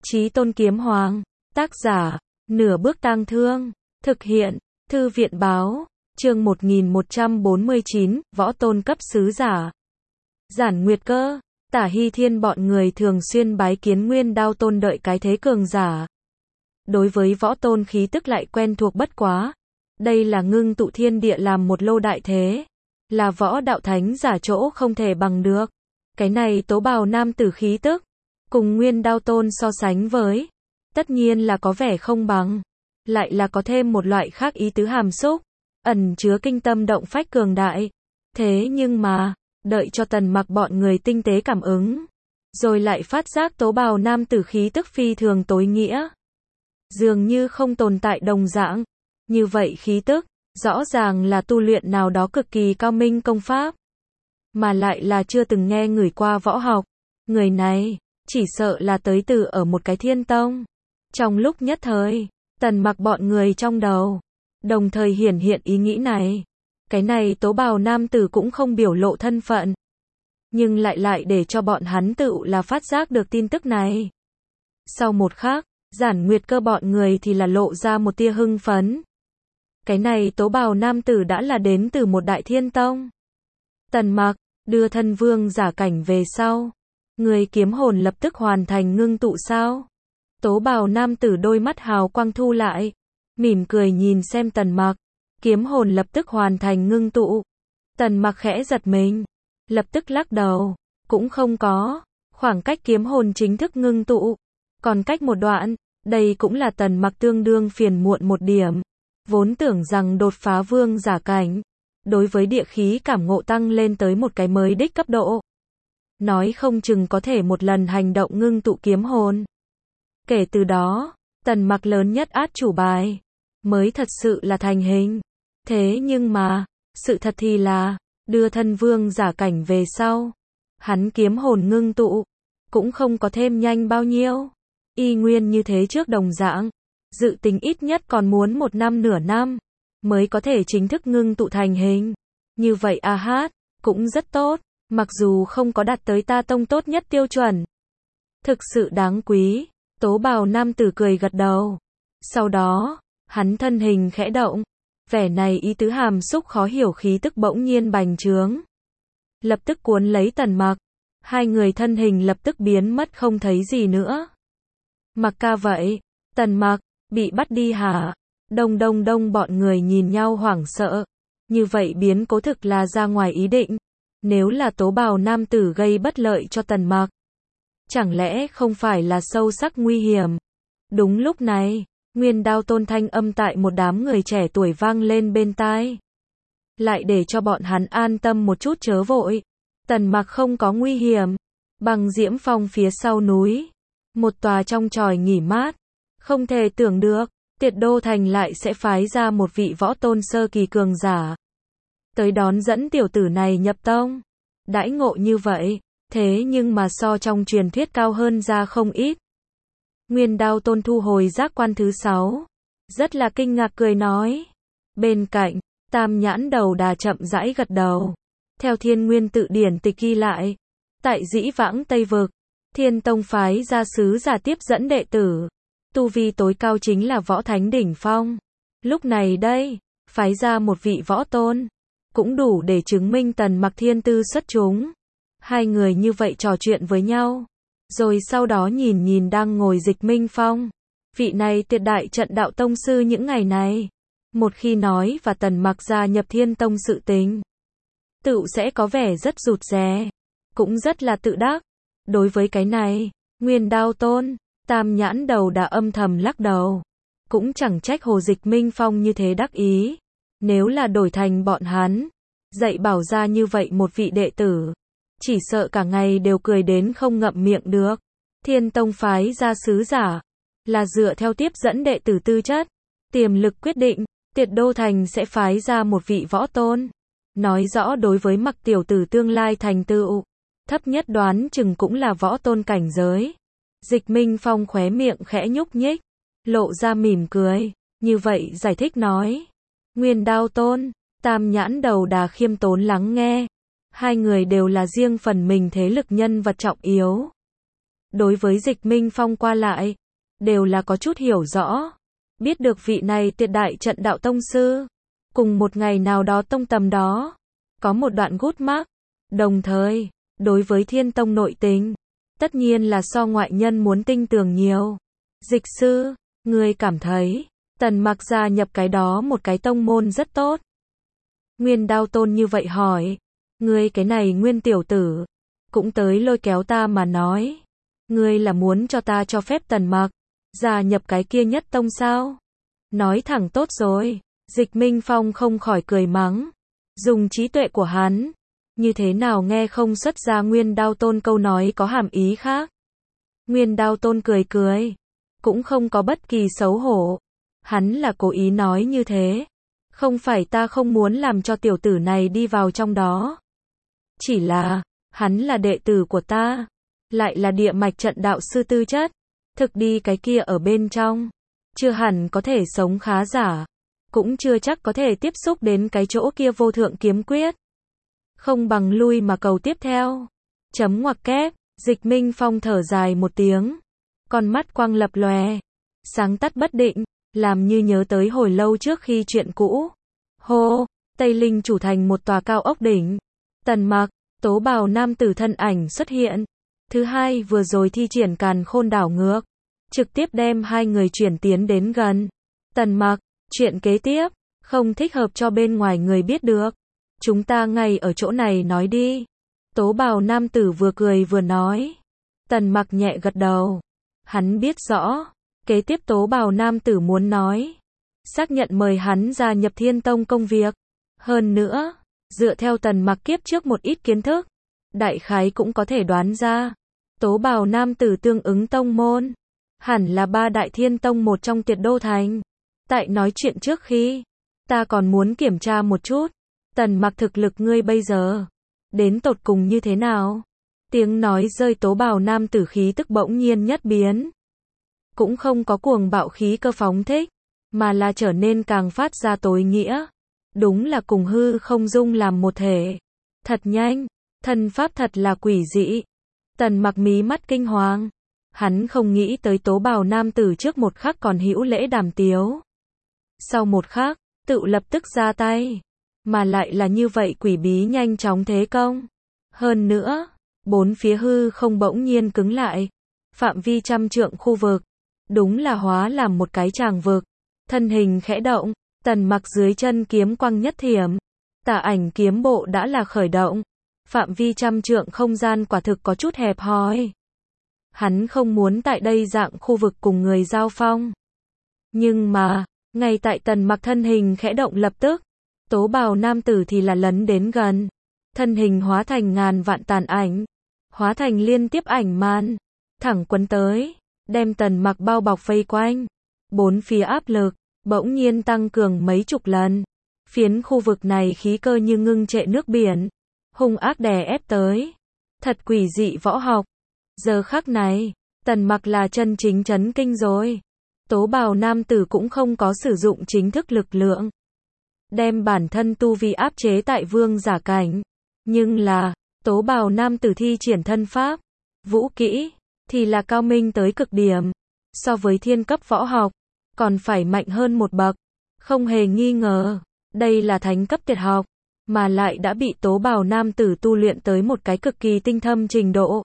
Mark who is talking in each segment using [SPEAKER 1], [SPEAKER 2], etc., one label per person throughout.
[SPEAKER 1] Chí Tôn Kiếm Hoàng. Tác giả, Nửa Bước Tang Thương. Thực hiện, Thư viện báo. Chương 1149, Võ Tôn cấp sứ giả. Giản Nguyệt Cơ, Tả Hy Thiên bọn người thường xuyên bái kiến Nguyên Đao Tôn đợi cái thế cường giả. Đối với Võ Tôn khí tức lại quen thuộc bất quá. Đây là ngưng tụ thiên địa làm một lô đại thế. Là võ đạo thánh giả chỗ không thể bằng được. Cái này tố bào nam tử khí tức. Cùng Nguyên Đao Tôn so sánh với. Tất nhiên là có vẻ không bằng. Lại là có thêm một loại khác ý tứ hàm xúc. Ẩn chứa kinh tâm động phách cường đại. Thế nhưng mà, đợi cho Tần Mặc bọn người tinh tế cảm ứng. Rồi lại phát giác tố bào nam tử khí tức phi thường tối nghĩa. Dường như không tồn tại đồng dạng. Như vậy khí tức, rõ ràng là tu luyện nào đó cực kỳ cao minh công pháp. Mà lại là chưa từng nghe người qua võ học. Người này, chỉ sợ là tới từ ở một cái thiên tông. Trong lúc nhất thời, Tần Mặc bọn người trong đầu, đồng thời hiển hiện ý nghĩ này. Cái này tố bào nam tử cũng không biểu lộ thân phận. Nhưng lại để cho bọn hắn tự là phát giác được tin tức này. Sau một khắc, Giản Nguyệt Cơ bọn người thì là lộ ra một tia hưng phấn. Cái này tố bào nam tử đã là đến từ một đại thiên tông. Tần Mặc, đưa thân vương giả cảnh về sau. Người kiếm hồn lập tức hoàn thành ngưng tụ sao? Tố bào nam tử đôi mắt hào quang thu lại. Mỉm cười nhìn xem Tần Mặc. Kiếm hồn lập tức hoàn thành ngưng tụ. Tần Mặc khẽ giật mình. Lập tức lắc đầu. Cũng không có. Khoảng cách kiếm hồn chính thức ngưng tụ. Còn cách một đoạn. Đây cũng là Tần Mặc tương đương phiền muộn một điểm. Vốn tưởng rằng đột phá vương giả cảnh. Đối với địa khí cảm ngộ tăng lên tới một cái mới đích cấp độ. Nói không chừng có thể một lần hành động ngưng tụ kiếm hồn. Kể từ đó, Tần Mặc lớn nhất át chủ bài. Mới thật sự là thành hình. Thế nhưng mà, sự thật thì là, đưa thân vương giả cảnh về sau. Hắn kiếm hồn ngưng tụ. Cũng không có thêm nhanh bao nhiêu. Y nguyên như thế trước đồng dạng. Dự tính ít nhất còn muốn 1 năm nửa năm. Mới có thể chính thức ngưng tụ thành hình. Như vậy cũng rất tốt. Mặc dù không có đạt tới ta tông tốt nhất tiêu chuẩn. Thực sự đáng quý. Tố bào nam tử cười gật đầu. Sau đó, hắn thân hình khẽ động. Vẻ này ý tứ hàm xúc khó hiểu khí tức bỗng nhiên bành trướng. Lập tức cuốn lấy Tần Mặc. Hai người thân hình lập tức biến mất không thấy gì nữa. Mặc ca vậy, Tần Mặc, bị bắt đi hả? Đông bọn người nhìn nhau hoảng sợ. Như vậy biến cố thực là ra ngoài ý định. Nếu là tố bào nam tử gây bất lợi cho Tần Mặc. Chẳng lẽ không phải là sâu sắc nguy hiểm? Đúng lúc này, Nguyên Đao Tôn thanh âm tại một đám người trẻ tuổi vang lên bên tai. Lại để cho bọn hắn an tâm một chút chớ vội. Tần Mặc không có nguy hiểm. Bằng Diễm Phong phía sau núi. Một tòa trong tròi nghỉ mát. Không thể tưởng được, Tiệt Đô Thành lại sẽ phái ra một vị võ tôn sơ kỳ cường giả. Tới đón dẫn tiểu tử này nhập tông. Đãi ngộ như vậy, thế nhưng mà so trong truyền thuyết cao hơn ra không ít. Nguyên Đao Tôn thu hồi giác quan thứ 6. Rất là kinh ngạc cười nói. Bên cạnh, Tam Nhãn Đầu Đà chậm rãi gật đầu. Theo Thiên Nguyên tự điển tịch ghi lại. Tại dĩ vãng Tây Vực, Thiên Tông phái ra sứ giả tiếp dẫn đệ tử. Tu vi tối cao chính là võ thánh đỉnh phong. Lúc này đây, phái ra một vị võ tôn. Cũng đủ để chứng minh Tần Mặc thiên tư xuất chúng. Hai người như vậy trò chuyện với nhau. Rồi sau đó nhìn đang ngồi Dịch Minh Phong. Vị này tuyệt đại trận đạo tông sư những ngày này. Một khi nói và Tần Mặc gia nhập Thiên Tông sự tình. Tự sẽ có vẻ rất rụt rè. Cũng rất là tự đắc. Đối với cái này, Nguyên Đao Tôn, Tam Nhãn Đầu đã âm thầm lắc đầu. Cũng chẳng trách Hồ Dịch Minh Phong như thế đắc ý. Nếu là đổi thành bọn hắn, dạy bảo ra như vậy một vị đệ tử, chỉ sợ cả ngày đều cười đến không ngậm miệng được. Thiên Tông phái ra sứ giả, là dựa theo tiếp dẫn đệ tử tư chất, tiềm lực quyết định, Tiệt Đô Thành sẽ phái ra một vị võ tôn. Nói rõ đối với Mặc tiểu tử tương lai thành tựu, thấp nhất đoán chừng cũng là võ tôn cảnh giới. Dịch Minh Phong khóe miệng khẽ nhúc nhích, lộ ra mỉm cười, như vậy giải thích nói. Nguyên Đao Tôn, Tam Nhãn Đầu Đà khiêm tốn lắng nghe. Hai người đều là riêng phần mình thế lực nhân vật trọng yếu. đối với Dịch Minh Phong qua lại, đều là có chút hiểu rõ. Biết được vị này tuyệt đại trận đạo tông sư, cùng một ngày nào đó tông tầm đó, có một đoạn gút mắc. Đồng thời, đối với Thiên Tông nội tình, tất nhiên là so ngoại nhân muốn tinh tường nhiều. Dịch sư, ngươi cảm thấy, Tần Mặc gia nhập cái đó một cái tông môn rất tốt. Nguyên Đao Tôn như vậy hỏi, ngươi cái này Nguyên tiểu tử, cũng tới lôi kéo ta mà nói. Ngươi là muốn cho ta cho phép Tần Mặc gia nhập cái kia nhất tông sao? Nói thẳng tốt rồi. Dịch Minh Phong không khỏi cười mắng. Dùng trí tuệ của hắn, như thế nào nghe không xuất ra Nguyên Đao Tôn câu nói có hàm ý khác. Nguyên Đao Tôn cười cười, cũng không có bất kỳ xấu hổ. Hắn là cố ý nói như thế. Không phải ta không muốn làm cho tiểu tử này đi vào trong đó. Chỉ là, hắn là đệ tử của ta, lại là địa mạch trận đạo sư tư chất. Thực đi cái kia ở bên trong, chưa hẳn có thể sống khá giả, cũng chưa chắc có thể tiếp xúc đến cái chỗ kia vô thượng kiếm quyết. Không bằng lui mà cầu tiếp theo. Chấm ngoặc kép, Dịch Minh Phong thở dài một tiếng, con mắt quang lập lòe, sáng tắt bất định, làm như nhớ tới hồi lâu trước khi chuyện cũ. Hô, Tây Linh chủ thành một tòa cao ốc đỉnh. Tần Mặc, tố bào nam tử thân ảnh xuất hiện. Thứ hai vừa rồi thi triển Càn Khôn đảo ngược, trực tiếp đem hai người chuyển tiến đến gần. Tần Mặc, chuyện kế tiếp, không thích hợp cho bên ngoài người biết được. Chúng ta ngay ở chỗ này nói đi. Tố bào nam tử vừa cười vừa nói. Tần Mặc nhẹ gật đầu. Hắn biết rõ, kế tiếp tố bào nam tử muốn nói. Xác nhận mời hắn gia nhập Thiên Tông công việc. Hơn nữa, dựa theo Tần Mặc kiếp trước một ít kiến thức, đại khái cũng có thể đoán ra. Tố bào nam tử tương ứng tông môn, hẳn là ba đại Thiên Tông một trong Tuyệt Đô Thành. Tại nói chuyện trước khi, ta còn muốn kiểm tra một chút. Tần Mặc thực lực ngươi bây giờ, đến tột cùng như thế nào? Tiếng nói rơi tố bào nam tử khí tức bỗng nhiên nhất biến. Cũng không có cuồng bạo khí cơ phóng thích, mà là trở nên càng phát ra tối nghĩa. Đúng là cùng hư không dung làm một thể. Thật nhanh, thân pháp thật là quỷ dị. Tần Mặc mí mắt kinh hoàng. Hắn không nghĩ tới tố bào nam tử trước một khắc còn hữu lễ đàm tiếu. Sau một khắc, tự lập tức ra tay. Mà lại là như vậy quỷ bí nhanh chóng thế công. Hơn nữa, bốn phía hư không bỗng nhiên cứng lại. Phạm vi trăm trượng khu vực, đúng là hóa làm một cái tràng vực. Thân hình khẽ động, Tần Mặc dưới chân kiếm quang nhất thiểm. Tà ảnh kiếm bộ đã là khởi động. Phạm vi trăm trượng không gian quả thực có chút hẹp hòi. Hắn không muốn tại đây dạng khu vực cùng người giao phong. Nhưng mà, ngay tại Tần Mặc thân hình khẽ động lập tức, tố bào nam tử thì là lấn đến gần. Thân hình hóa thành ngàn vạn tàn ảnh, hóa thành liên tiếp ảnh màn, thẳng quấn tới, đem Tần Mặc bao bọc vây quanh. Bốn phía áp lực bỗng nhiên tăng cường mấy chục lần. Phiến khu vực này khí cơ như ngưng trệ nước biển, hung ác đè ép tới. Thật quỷ dị võ học. Giờ khắc này, Tần Mặc là chân chính chấn kinh rồi. Tố bào nam tử cũng không có sử dụng chính thức lực lượng, đem bản thân tu vi áp chế tại vương giả cảnh. Nhưng là, tố bào nam tử thi triển thân pháp, vũ kỹ, thì là cao minh tới cực điểm. So với thiên cấp võ học, còn phải mạnh hơn một bậc. Không hề nghi ngờ, đây là thánh cấp tuyệt học, mà lại đã bị tố bào nam tử tu luyện tới một cái cực kỳ tinh thâm trình độ.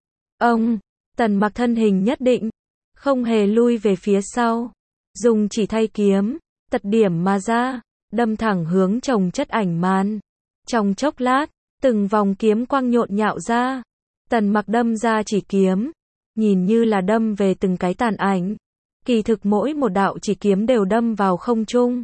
[SPEAKER 1] Ông, Tần Mặc thân hình nhất định, không hề lui về phía sau. Dùng chỉ thay kiếm, tật điểm mà ra, đâm thẳng hướng chồng chất ảnh màn. Trong chốc lát, từng vòng kiếm quang nhộn nhạo ra. Tần Mặc đâm ra chỉ kiếm, nhìn như là đâm về từng cái tàn ảnh. Kỳ thực mỗi một đạo chỉ kiếm đều đâm vào không trung.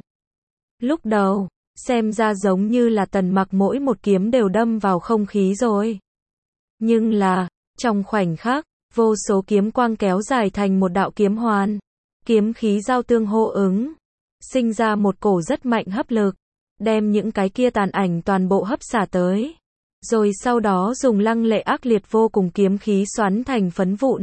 [SPEAKER 1] Lúc đầu, xem ra giống như là Tần Mặc mỗi một kiếm đều đâm vào không khí rồi. Nhưng là, trong khoảnh khắc, vô số kiếm quang kéo dài thành một đạo kiếm hoàn. Kiếm khí giao tương hô ứng, sinh ra một cổ rất mạnh hấp lực, đem những cái kia tàn ảnh toàn bộ hấp xả tới. Rồi sau đó dùng lăng lệ ác liệt vô cùng kiếm khí xoắn thành phấn vụn.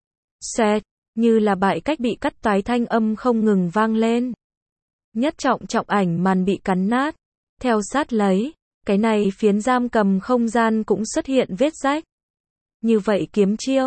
[SPEAKER 1] Xoẹt, như là bại cách bị cắt toái thanh âm không ngừng vang lên. Nhất trọng trọng ảnh màn bị cắn nát. Theo sát lấy, cái này phiến giam cầm không gian cũng xuất hiện vết rách. Như vậy kiếm chiêu,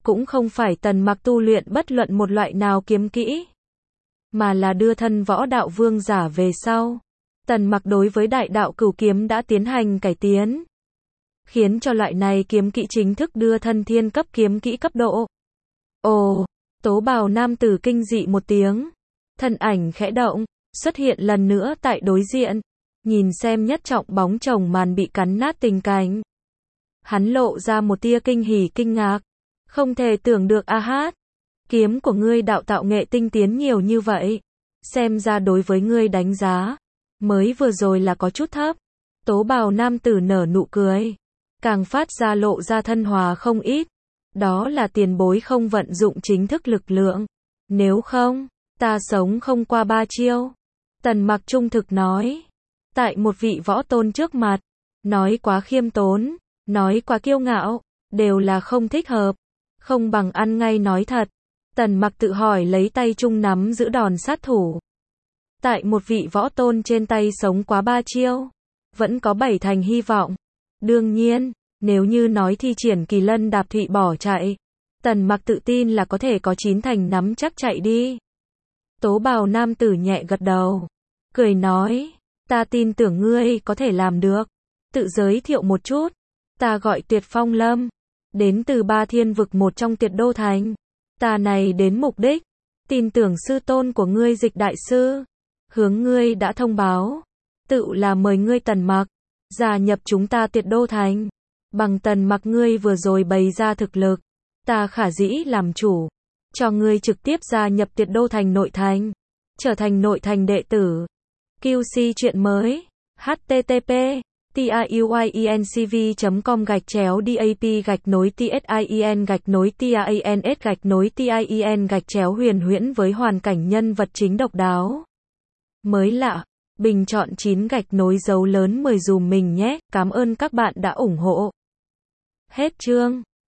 [SPEAKER 1] cũng không phải Tần Mặc tu luyện bất luận một loại nào kiếm kỹ, mà là đưa thân võ đạo vương giả về sau. Tần Mặc đối với đại đạo cửu kiếm đã tiến hành cải tiến, khiến cho loại này kiếm kỹ chính thức đưa thân thiên cấp kiếm kỹ cấp độ. Ồ, tố bào nam tử kinh dị một tiếng, thân ảnh khẽ động, xuất hiện lần nữa tại đối diện, nhìn xem nhất trọng bóng chồng màn bị cắn nát tình cảnh. Hắn lộ ra một tia kinh hỉ kinh ngạc, không thể tưởng được a hát, kiếm của ngươi đạo tạo nghệ tinh tiến nhiều như vậy, xem ra đối với ngươi đánh giá, mới vừa rồi là có chút thấp. Tố bào nam tử nở nụ cười, càng phát ra lộ ra thân hòa không ít, đó là tiền bối không vận dụng chính thức lực lượng, nếu không, ta sống không qua 3 chiêu. Tần Mặc trung thực nói, tại một vị võ tôn trước mặt, nói quá khiêm tốn, nói quá kiêu ngạo, đều là không thích hợp, không bằng ăn ngay nói thật. Tần Mặc tự hỏi lấy tay trung nắm giữ đòn sát thủ. Tại một vị võ tôn trên tay sống quá 3 chiêu, vẫn có 7 thành hy vọng. Đương nhiên, nếu như nói thi triển kỳ lân đạp thụy bỏ chạy, Tần Mặc tự tin là có thể có 9 thành nắm chắc chạy đi. Tố bào nam tử nhẹ gật đầu, cười nói, ta tin tưởng ngươi có thể làm được. Tự giới thiệu một chút, ta gọi Tuyệt Phong Lâm, đến từ Ba Thiên vực một trong Tuyệt Đô Thành. Ta này đến mục đích, tin tưởng sư tôn của ngươi Dịch đại sư, hướng ngươi đã thông báo, tự là mời ngươi Tần Mặc gia nhập chúng ta Tuyệt Đô Thành. Bằng Tần Mặc ngươi vừa rồi bày ra thực lực, ta khả dĩ làm chủ, cho ngươi trực tiếp gia nhập Tuyệt Đô Thành nội thành, trở thành nội thành đệ tử. QC chuyện mới, http tiuyencv.com/dap-tin-tin-huyền huyễn với hoàn cảnh nhân vật chính độc đáo, mới lạ, bình chọn 9 dấu lớn 10 dùm mình nhé, cảm ơn các bạn đã ủng hộ. Hết chương.